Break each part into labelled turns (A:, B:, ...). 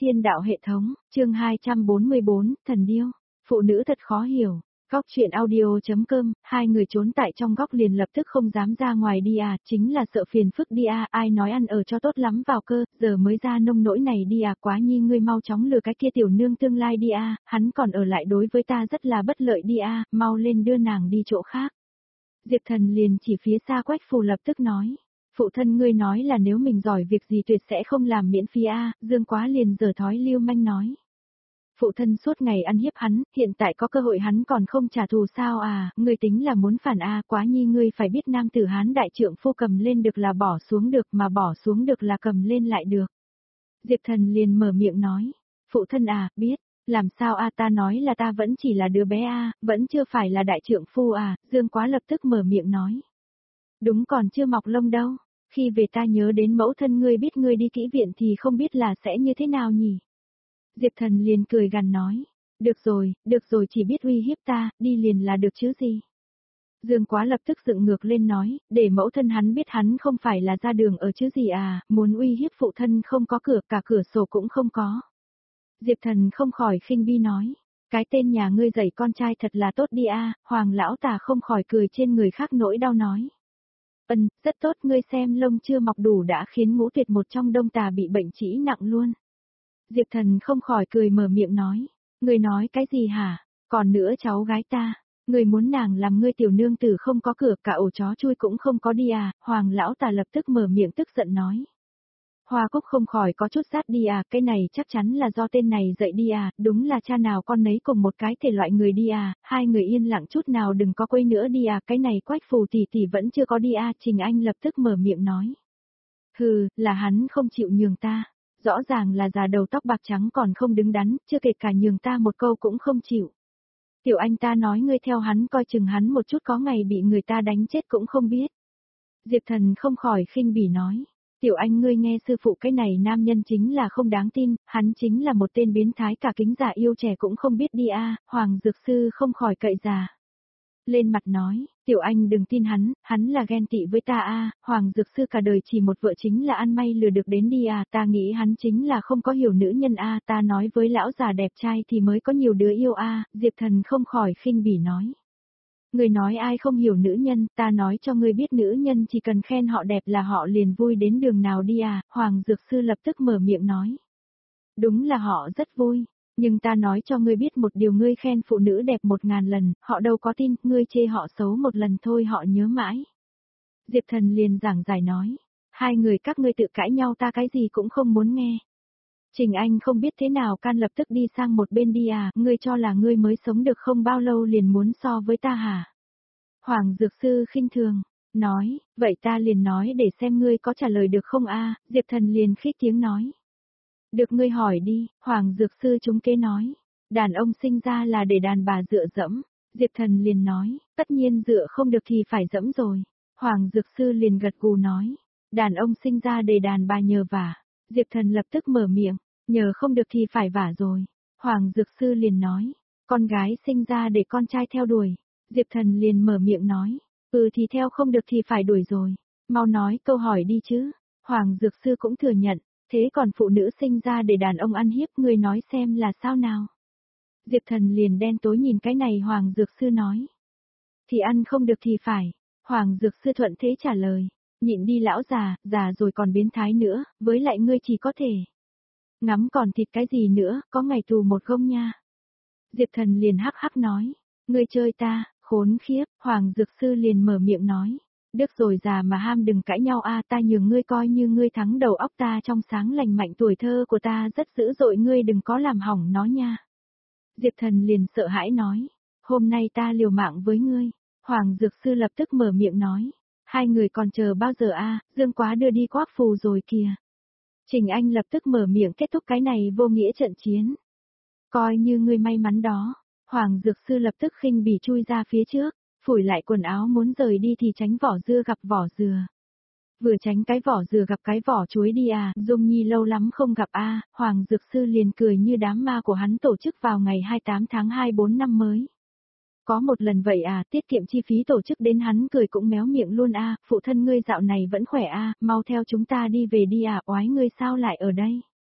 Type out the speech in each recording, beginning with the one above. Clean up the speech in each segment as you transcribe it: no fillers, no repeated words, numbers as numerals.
A: Thiên đạo hệ thống, chương 244, Thần Điêu. Phụ nữ thật khó hiểu. Góc chuyện audio.com, hai người trốn tại trong góc liền lập tức không dám ra ngoài đi à, chính là sợ phiền phức đi à, ai nói ăn ở cho tốt lắm vào cơ, giờ mới ra nông nỗi này đi à, quá nhi ngươi mau chóng lừa cái kia tiểu nương tương lai đi à, hắn còn ở lại đối với ta rất là bất lợi đi à, mau lên đưa nàng đi chỗ khác. Diệp Thần liền chỉ phía xa Quách Phù lập tức nói. Phụ thân ngươi nói là nếu mình giỏi việc gì tuyệt sẽ không làm miễn phí a, Dương Quá liền giở thói lưu manh nói. Phụ thân suốt ngày ăn hiếp hắn, hiện tại có cơ hội hắn còn không trả thù sao à, ngươi tính là muốn phản a, Quá nhi ngươi phải biết nam tử Hán đại trượng phu cầm lên được là bỏ xuống được mà bỏ xuống được là cầm lên lại được. Diệp Thần liền mở miệng nói, phụ thân à, biết, làm sao a, ta nói là ta vẫn chỉ là đứa bé a, vẫn chưa phải là đại trượng phu à, Dương Quá lập tức mở miệng nói. Đúng còn chưa mọc lông đâu, khi về ta nhớ đến mẫu thân ngươi biết ngươi đi kỹ viện thì không biết là sẽ như thế nào nhỉ. Diệp Thần liền cười gằn nói, được rồi chỉ biết uy hiếp ta, đi liền là được chứ gì. Dương Quá lập tức dựng ngược lên nói, để mẫu thân hắn biết hắn không phải là ra đường ở chứ gì à, muốn uy hiếp phụ thân không có cửa, cả cửa sổ cũng không có. Diệp Thần không khỏi khinh bi nói, cái tên nhà ngươi dạy con trai thật là tốt đi a, Hoàng lão tà không khỏi cười trên người khác nỗi đau nói. Rất tốt, ngươi xem lông chưa mọc đủ đã khiến Ngũ Tuyệt một trong Đông Tà bị bệnh trĩ nặng luôn. Diệp Thần không khỏi cười mở miệng nói, ngươi nói cái gì hả, còn nữa cháu gái ta, ngươi muốn nàng làm ngươi tiểu nương tử không có cửa, cả ổ chó chui cũng không có đi à, Hoàng lão tà lập tức mở miệng tức giận nói. Hoa Cúc không khỏi có chút sát đi à, cái này chắc chắn là do tên này dạy đi à, đúng là cha nào con nấy cùng một cái thể loại người đi à, hai người yên lặng chút nào đừng có quấy nữa đi à, cái này Quách Phù tỷ tỷ vẫn chưa có đi à, Trình Anh lập tức mở miệng nói. Hừ, là hắn không chịu nhường ta, rõ ràng là già đầu tóc bạc trắng còn không đứng đắn, chưa kể cả nhường ta một câu cũng không chịu. Tiểu Anh ta nói ngươi theo hắn coi chừng hắn một chút có ngày bị người ta đánh chết cũng không biết. Diệp Thần không khỏi khinh bỉ nói. Tiểu Anh ngươi nghe sư phụ, cái này nam nhân chính là không đáng tin, hắn chính là một tên biến thái cả kính già yêu trẻ cũng không biết đi a, Hoàng Dược Sư không khỏi cậy già. Lên mặt nói, Tiểu Anh đừng tin hắn là ghen tị với ta a, Hoàng Dược Sư cả đời chỉ một vợ chính là ăn may lừa được đến đi à, ta nghĩ hắn chính là không có hiểu nữ nhân a, ta nói với lão già đẹp trai thì mới có nhiều đứa yêu a, Diệp Thần không khỏi khinh bỉ nói. Người nói ai không hiểu nữ nhân, ta nói cho ngươi biết nữ nhân chỉ cần khen họ đẹp là họ liền vui đến đường nào đi à, Hoàng Dược Sư lập tức mở miệng nói. Đúng là họ rất vui, nhưng ta nói cho ngươi biết một điều, ngươi khen phụ nữ đẹp 1000 lần, họ đâu có tin, ngươi chê họ xấu một lần thôi họ nhớ mãi. Diệp Thần liền giảng giải nói, hai người các ngươi tự cãi nhau ta cái gì cũng không muốn nghe. Trình Anh không biết thế nào can lập tức đi sang một bên đi à, ngươi cho là ngươi mới sống được không bao lâu liền muốn so với ta hả? Hoàng Dược Sư khinh thường, nói, vậy ta liền nói để xem ngươi có trả lời được không a, Diệp Thần liền khích tiếng nói. Được ngươi hỏi đi, Hoàng Dược Sư trúng kế nói, đàn ông sinh ra là để đàn bà dựa dẫm, Diệp Thần liền nói, tất nhiên dựa không được thì phải dẫm rồi, Hoàng Dược Sư liền gật gù nói, đàn ông sinh ra để đàn bà nhờ vả, Diệp Thần lập tức mở miệng, nhờ không được thì phải vả rồi, Hoàng Dược Sư liền nói, con gái sinh ra để con trai theo đuổi, Diệp Thần liền mở miệng nói, thì theo không được thì phải đuổi rồi, mau nói câu hỏi đi chứ, Hoàng Dược Sư cũng thừa nhận. Thế còn phụ nữ sinh ra để đàn ông ăn hiếp, ngươi nói xem là sao nào? Diệp Thần liền đen tối nhìn cái này Hoàng Dược Sư nói. Thì ăn không được thì phải. Hoàng Dược Sư thuận thế trả lời. Nhịn đi lão già rồi còn biến thái nữa, với lại ngươi chỉ có thể. Ngắm còn thịt cái gì nữa, có ngày tù một gông nha. Diệp Thần liền hắc hắc nói. Ngươi chơi ta, khốn khiếp, Hoàng Dược Sư liền mở miệng nói. Được rồi già mà ham đừng cãi nhau a, ta nhường ngươi coi như ngươi thắng đầu óc ta trong sáng lành mạnh, tuổi thơ của ta rất dữ dội, ngươi đừng có làm hỏng nó nha. Diệp Thần liền sợ hãi nói, hôm nay ta liều mạng với ngươi, Hoàng Dược Sư lập tức mở miệng nói, hai người còn chờ bao giờ a, Dương Quá đưa đi Quách Phù rồi kìa. Trình Anh lập tức mở miệng kết thúc cái này vô nghĩa trận chiến. Coi như ngươi may mắn đó, Hoàng Dược Sư lập tức khinh bỉ chui ra phía trước. Phủi lại quần áo muốn rời đi thì tránh vỏ dưa gặp vỏ dừa. Vừa tránh cái vỏ dừa gặp cái vỏ chuối đi à, Dung Nhi lâu lắm không gặp a, Hoàng Dược Sư liền cười như đám ma của hắn tổ chức vào ngày 28 tháng 24 năm mới. Có một lần vậy à, tiết kiệm chi phí tổ chức đến hắn cười cũng méo miệng luôn a, phụ thân ngươi dạo này vẫn khỏe a, mau theo chúng ta đi về đi à, oái ngươi sao lại ở đây.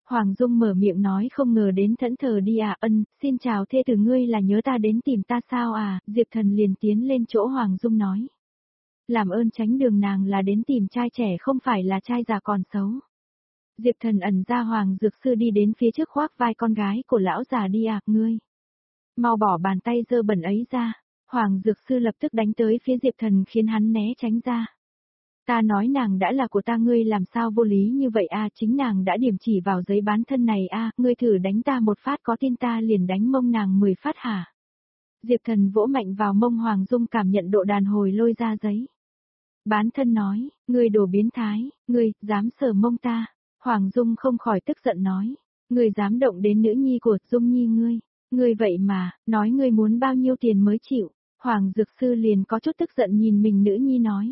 A: Hoàng Dung mở miệng nói không ngờ đến thẫn thờ đi à, xin chào thê tử ngươi là nhớ ta đến tìm ta sao à, Diệp Thần liền tiến lên chỗ Hoàng Dung nói. Làm ơn tránh đường nàng là đến tìm trai trẻ không phải là trai già còn xấu. Diệp Thần ẩn ra Hoàng Dược Sư đi đến phía trước khoác vai con gái của lão già đi à, ngươi. Mau bỏ bàn tay dơ bẩn ấy ra, Hoàng Dược Sư lập tức đánh tới phía Diệp Thần khiến hắn né tránh ra. Ta nói nàng đã là của ta ngươi làm sao vô lý như vậy a, chính nàng đã điểm chỉ vào giấy bán thân này a, ngươi thử đánh ta một phát có tin ta liền đánh mông nàng 10 phát hả? Diệp Thần vỗ mạnh vào mông Hoàng Dung cảm nhận độ đàn hồi lôi ra giấy. Bán thân nói, ngươi đồ biến thái, ngươi, dám sờ mông ta. Hoàng Dung không khỏi tức giận nói, ngươi dám động đến nữ nhi của Dung Nhi ngươi vậy mà, nói ngươi muốn bao nhiêu tiền mới chịu. Hoàng Dược Sư liền có chút tức giận nhìn mình nữ nhi nói.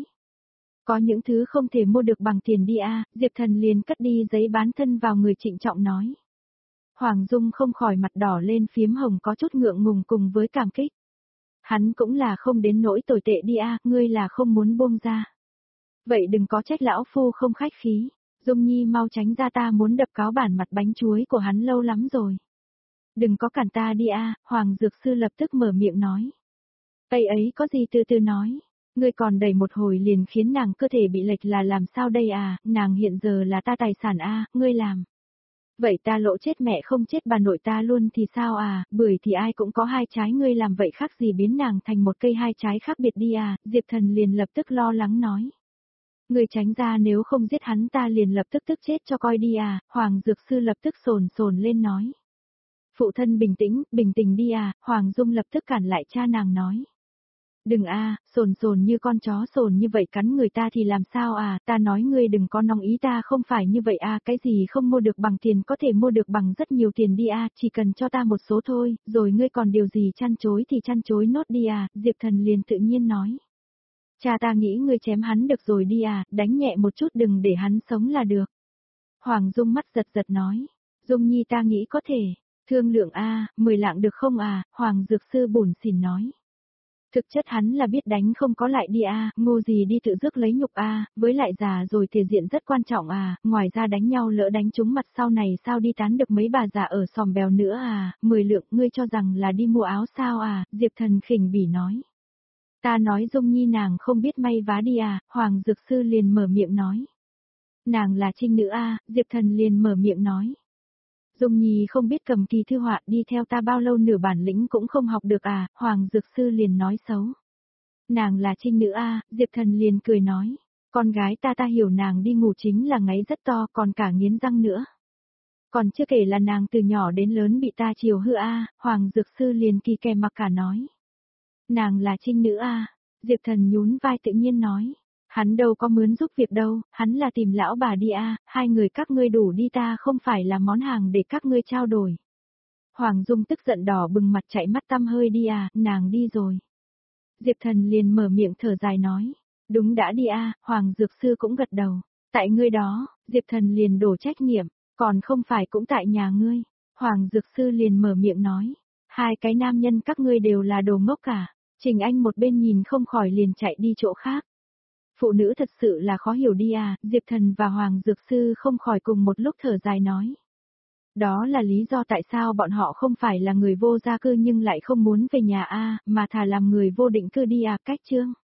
A: Có những thứ không thể mua được bằng tiền đi a, Diệp Thần liền cất đi giấy bán thân vào người trịnh trọng nói. Hoàng Dung không khỏi mặt đỏ lên phiếm hồng có chút ngượng ngùng cùng với cảm kích. Hắn cũng là không đến nỗi tồi tệ đi a, ngươi là không muốn buông ra. Vậy đừng có trách lão phu không khách khí, Dung Nhi mau tránh ra ta muốn đập cáo bản mặt bánh chuối của hắn lâu lắm rồi. Đừng có cản ta đi a, Hoàng Dược Sư lập tức mở miệng nói. Tây ấy có gì từ từ nói. Ngươi còn đẩy một hồi liền khiến nàng cơ thể bị lệch là làm sao đây à, nàng hiện giờ là ta tài sản a, ngươi làm. Vậy ta lộ chết mẹ không chết bà nội ta luôn thì sao à, bưởi thì ai cũng có hai trái ngươi làm vậy khác gì biến nàng thành một cây hai trái khác biệt đi à, Diệp Thần liền lập tức lo lắng nói. Ngươi tránh ra nếu không giết hắn ta liền lập tức tức chết cho coi đi à, Hoàng Dược Sư lập tức sồn sồn lên nói. Phụ thân bình tĩnh đi à, Hoàng Dung lập tức cản lại cha nàng nói. Đừng a, sồn như con chó sồn như vậy cắn người ta thì làm sao à, ta nói ngươi đừng có nóng ý ta không phải như vậy a, cái gì không mua được bằng tiền có thể mua được bằng rất nhiều tiền đi a, chỉ cần cho ta một số thôi, rồi ngươi còn điều gì chăn chối thì chăn chối nốt đi à, Diệp Thần liền tự nhiên nói. Cha ta nghĩ ngươi chém hắn được rồi đi à, đánh nhẹ một chút đừng để hắn sống là được. Hoàng Dung mắt giật giật nói, Dung Nhi ta nghĩ có thể, thương lượng a, 10 lạng được không à, Hoàng Dược Sư bủn xỉn nói. Thực chất hắn là biết đánh không có lại đi a, ngô gì đi tự rước lấy nhục a, với lại già rồi thể diện rất quan trọng à, ngoài ra đánh nhau lỡ đánh trúng mặt sau này sao đi tán được mấy bà già ở Sòm Bèo nữa à, 10 lượng ngươi cho rằng là đi mua áo sao à, Diệp Thần khỉnh bỉ nói. Ta nói Dung Nhi nàng không biết may vá đi à, Hoàng Dược Sư liền mở miệng nói. Nàng là trinh nữ a, Diệp Thần liền mở miệng nói. Dung Nhi không biết cầm kỳ thư họa đi theo ta bao lâu nửa bản lĩnh cũng không học được à, Hoàng Dược Sư liền nói xấu. Nàng là trinh nữ a, Diệp Thần liền cười nói, con gái ta hiểu nàng đi ngủ chính là ngáy rất to còn cả nghiến răng nữa. Còn chưa kể là nàng từ nhỏ đến lớn bị ta chiều hư a, Hoàng Dược Sư liền kỳ kèm mặc cả nói. Nàng là trinh nữ a, Diệp Thần nhún vai tự nhiên nói. Hắn đâu có mướn giúp việc đâu, hắn là tìm lão bà đi a, hai người các ngươi đủ đi ta không phải là món hàng để các ngươi trao đổi. Hoàng Dung tức giận đỏ bừng mặt chạy mắt tăm hơi đi à, nàng đi rồi. Diệp Thần liền mở miệng thở dài nói, đúng đã đi a, Hoàng Dược Sư cũng gật đầu, tại ngươi đó, Diệp Thần liền đổ trách nhiệm, còn không phải cũng tại nhà ngươi. Hoàng Dược Sư liền mở miệng nói, hai cái nam nhân các ngươi đều là đồ ngốc cả, Trình Anh một bên nhìn không khỏi liền chạy đi chỗ khác. Phụ nữ thật sự là khó hiểu đi à, Diệp Thần và Hoàng Dược Sư không khỏi cùng một lúc thở dài nói. Đó là lý do tại sao bọn họ không phải là người vô gia cư nhưng lại không muốn về nhà a, mà thà làm người vô định cư đi à, cách chương.